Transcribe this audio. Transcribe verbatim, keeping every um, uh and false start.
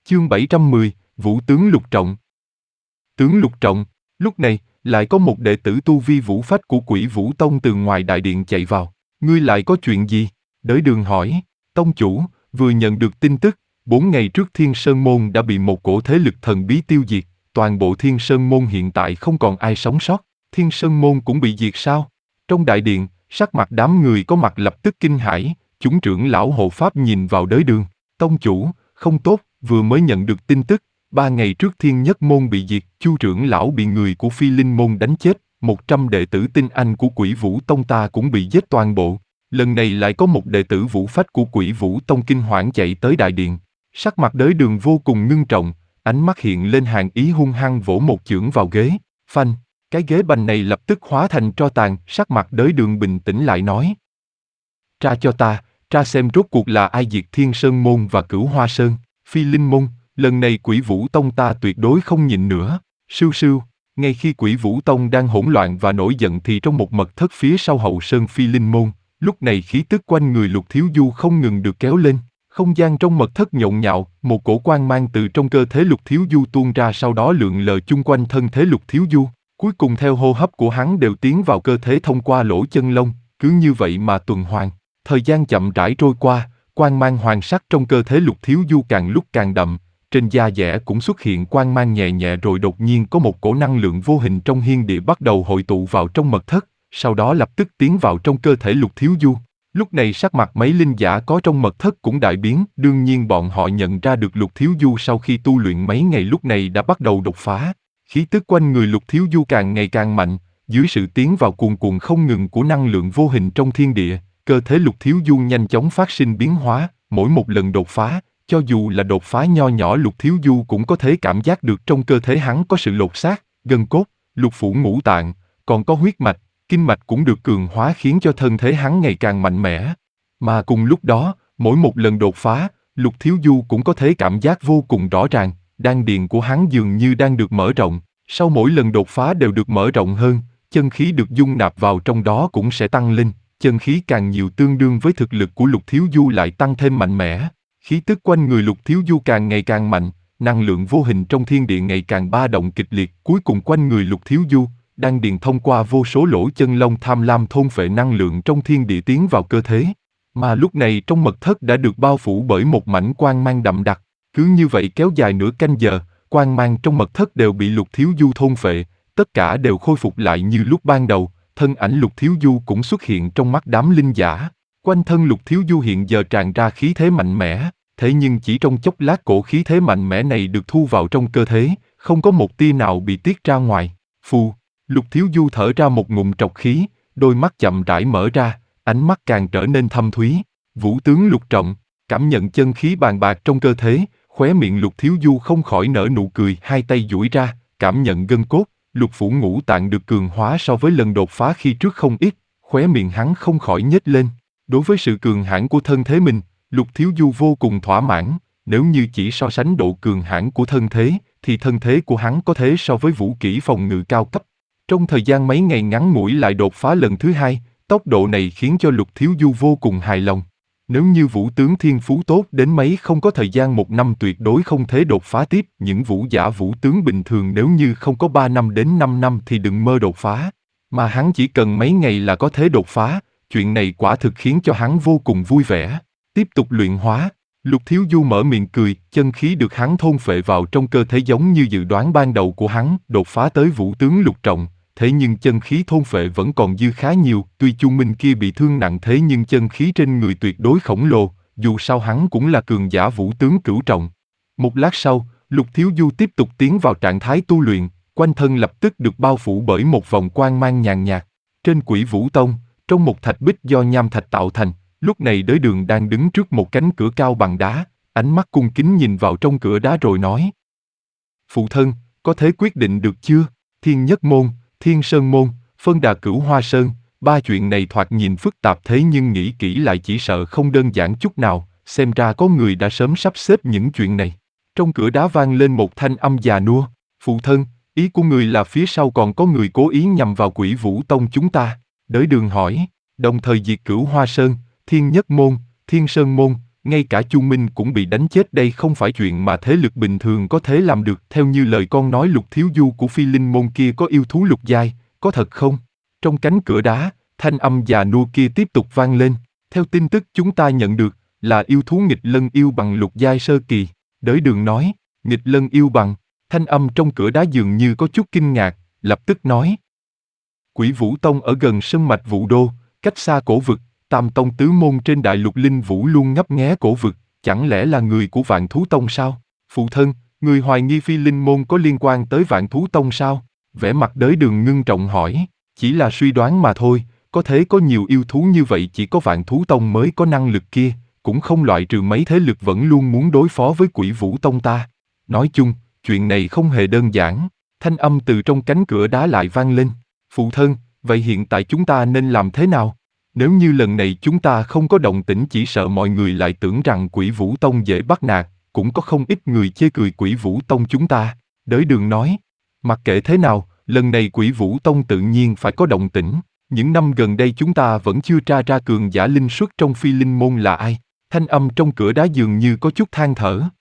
Chương bảy trăm mười, Vũ tướng Lục Trọng. Tướng Lục Trọng, lúc này, lại có một đệ tử tu vi vũ phách của Quỷ Vũ Tông từ ngoài đại điện chạy vào. Ngươi lại có chuyện gì? Đới Đường hỏi. Tông chủ, vừa nhận được tin tức, bốn ngày trước Thiên Sơn Môn đã bị một cổ thế lực thần bí tiêu diệt, toàn bộ Thiên Sơn Môn hiện tại không còn ai sống sót. Thiên Sơn Môn cũng bị diệt sao? Trong đại điện, sắc mặt đám người có mặt lập tức kinh hãi, chúng trưởng lão hộ pháp nhìn vào Đới Đường. Tông chủ, không tốt, vừa mới nhận được tin tức, ba ngày trước Thiên Nhất Môn bị diệt, Chu trưởng lão bị người của Phi Linh Môn đánh chết, một trăm đệ tử tinh anh của Quỷ Vũ Tông ta cũng bị giết toàn bộ. Lần này lại có một đệ tử vũ phách của Quỷ Vũ Tông kinh hoảng chạy tới đại điện. Sắc mặt Đới Đường vô cùng ngưng trọng, ánh mắt hiện lên hàn ý hung hăng vỗ một chưởng vào ghế. Phanh, cái ghế bành này lập tức hóa thành tro tàn. Sắc mặt Đới Đường bình tĩnh lại nói: Tra cho ta, tra xem rốt cuộc là ai diệt Thiên Sơn Môn và Cửu Hoa Sơn. Phi Linh Môn, lần này Quỷ Vũ Tông ta tuyệt đối không nhịn nữa. Sưu sưu, ngay khi Quỷ Vũ Tông đang hỗn loạn và nổi giận thì trong một mật thất phía sau hậu sơn Phi Linh Môn, lúc này khí tức quanh người Lục Thiếu Du không ngừng được kéo lên. Không gian trong mật thất nhộn nhạo, một cổ quang mang từ trong cơ thể Lục Thiếu Du tuôn ra, sau đó lượn lờ chung quanh thân thể Lục Thiếu Du. Cuối cùng theo hô hấp của hắn đều tiến vào cơ thể thông qua lỗ chân lông, cứ như vậy mà tuần hoàn. Thời gian chậm rãi trôi qua, quang mang hoàng sắc trong cơ thể Lục Thiếu Du càng lúc càng đậm, trên da dẻ cũng xuất hiện quang mang nhẹ nhẹ, rồi đột nhiên có một cổ năng lượng vô hình trong thiên địa bắt đầu hội tụ vào trong mật thất, sau đó lập tức tiến vào trong cơ thể Lục Thiếu Du. Lúc này sắc mặt mấy linh giả có trong mật thất cũng đại biến, đương nhiên bọn họ nhận ra được Lục Thiếu Du sau khi tu luyện mấy ngày lúc này đã bắt đầu đột phá. Khí tức quanh người Lục Thiếu Du càng ngày càng mạnh, dưới sự tiến vào cuồn cuộn không ngừng của năng lượng vô hình trong thiên địa, cơ thể Lục Thiếu Du nhanh chóng phát sinh biến hóa, mỗi một lần đột phá, cho dù là đột phá nho nhỏ Lục Thiếu Du cũng có thể cảm giác được trong cơ thể hắn có sự lột xác, gân cốt, lục phủ ngũ tạng, còn có huyết mạch, kinh mạch cũng được cường hóa khiến cho thân thể hắn ngày càng mạnh mẽ. Mà cùng lúc đó, mỗi một lần đột phá, Lục Thiếu Du cũng có thể cảm giác vô cùng rõ ràng, đan điền của hắn dường như đang được mở rộng, sau mỗi lần đột phá đều được mở rộng hơn, chân khí được dung nạp vào trong đó cũng sẽ tăng lên, chân khí càng nhiều tương đương với thực lực của Lục Thiếu Du lại tăng thêm mạnh mẽ. Khí tức quanh người Lục Thiếu Du càng ngày càng mạnh, năng lượng vô hình trong thiên địa ngày càng ba động kịch liệt, cuối cùng quanh người Lục Thiếu Du, đan điền thông qua vô số lỗ chân lông tham lam thôn phệ năng lượng trong thiên địa tiến vào cơ thể. Mà lúc này trong mật thất đã được bao phủ bởi một mảnh quang mang đậm đặc, cứ như vậy kéo dài nửa canh giờ, quang mang trong mật thất đều bị Lục Thiếu Du thôn phệ, tất cả đều khôi phục lại như lúc ban đầu, thân ảnh Lục Thiếu Du cũng xuất hiện trong mắt đám linh giả. Quanh thân Lục Thiếu Du hiện giờ tràn ra khí thế mạnh mẽ, thế nhưng chỉ trong chốc lát cổ khí thế mạnh mẽ này được thu vào trong cơ thể, không có một tia nào bị tiết ra ngoài. Phù, Lục Thiếu Du thở ra một ngụm trọc khí, đôi mắt chậm rãi mở ra, ánh mắt càng trở nên thâm thúy. Vũ tướng Lục Trọng, cảm nhận chân khí bàn bạc trong cơ thể, khóe miệng Lục Thiếu Du không khỏi nở nụ cười, hai tay duỗi ra, cảm nhận gân cốt, lục phủ ngũ tạng được cường hóa so với lần đột phá khi trước không ít, khóe miệng hắn không khỏi nhếch lên. Đối với sự cường hãn của thân thế mình, Lục Thiếu Du vô cùng thỏa mãn, nếu như chỉ so sánh độ cường hãn của thân thế, thì thân thế của hắn có thể so với vũ kỹ phòng ngự cao cấp. Trong thời gian mấy ngày ngắn ngủi lại đột phá lần thứ hai, tốc độ này khiến cho Lục Thiếu Du vô cùng hài lòng. Nếu như vũ tướng thiên phú tốt đến mấy không có thời gian một năm tuyệt đối không thể đột phá tiếp, những vũ giả vũ tướng bình thường nếu như không có ba năm đến năm năm thì đừng mơ đột phá. Mà hắn chỉ cần mấy ngày là có thể đột phá, chuyện này quả thực khiến cho hắn vô cùng vui vẻ. Tiếp tục luyện hóa, Lục Thiếu Du mở miệng cười, chân khí được hắn thôn phệ vào trong cơ thể giống như dự đoán ban đầu của hắn, đột phá tới vũ tướng lục trọng. Thế nhưng chân khí thôn phệ vẫn còn dư khá nhiều, tuy Chu Minh kia bị thương nặng thế nhưng chân khí trên người tuyệt đối khổng lồ, dù sao hắn cũng là cường giả vũ tướng cửu trọng. Một lát sau, Lục Thiếu Du tiếp tục tiến vào trạng thái tu luyện, quanh thân lập tức được bao phủ bởi một vòng quang mang nhàn nhạt. Trên Quỷ Vũ Tông, trong một thạch bích do nham thạch tạo thành, lúc này Đới Đường đang đứng trước một cánh cửa cao bằng đá, ánh mắt cung kính nhìn vào trong cửa đá rồi nói: Phụ thân, có thể quyết định được chưa? Thiên Nhất Môn, Thiên Sơn Môn, phân đà Cửu Hoa Sơn, ba chuyện này thoạt nhìn phức tạp thế nhưng nghĩ kỹ lại chỉ sợ không đơn giản chút nào, xem ra có người đã sớm sắp xếp những chuyện này. Trong cửa đá vang lên một thanh âm già nua: Phụ thân, ý của người là phía sau còn có người cố ý nhằm vào Quỷ Vũ Tông chúng ta? Đới Đường hỏi. Đồng thời diệt Cửu Hoa Sơn, Thiên Nhất Môn, Thiên Sơn Môn, ngay cả Chu Minh cũng bị đánh chết, đây không phải chuyện mà thế lực bình thường có thể làm được. Theo như lời con nói Lục Thiếu Du của Phi Linh Môn kia có yêu thú lục giai, có thật không? Trong cánh cửa đá, thanh âm già nua kia tiếp tục vang lên. Theo tin tức chúng ta nhận được, là yêu thú nghịch lân yêu bằng lục giai sơ kỳ. Đới Đường nói, nghịch lân yêu bằng, thanh âm trong cửa đá dường như có chút kinh ngạc, lập tức nói. Quỷ Vũ Tông ở gần sơn mạch Vũ Đô, cách xa cổ vực, Tam Tông tứ môn trên đại lục Linh Vũ luôn ngấp nghé cổ vực, chẳng lẽ là người của Vạn Thú Tông sao? Phụ thân, người hoài nghi Phi Linh môn có liên quan tới Vạn Thú Tông sao? Vẻ mặt Đới Đường ngưng trọng hỏi, chỉ là suy đoán mà thôi, có thể có nhiều yêu thú như vậy chỉ có Vạn Thú Tông mới có năng lực kia, cũng không loại trừ mấy thế lực vẫn luôn muốn đối phó với Quỷ Vũ Tông ta. Nói chung, chuyện này không hề đơn giản. Thanh âm từ trong cánh cửa đá lại vang lên. Phụ thân, vậy hiện tại chúng ta nên làm thế nào? Nếu như lần này chúng ta không có động tĩnh chỉ sợ mọi người lại tưởng rằng Quỷ Vũ Tông dễ bắt nạt, cũng có không ít người chê cười Quỷ Vũ Tông chúng ta. Đới Đường nói, mặc kệ thế nào, lần này Quỷ Vũ Tông tự nhiên phải có động tĩnh. Những năm gần đây chúng ta vẫn chưa tra ra cường giả linh xuất trong Phi Linh môn là ai. Thanh âm trong cửa đá dường như có chút than thở.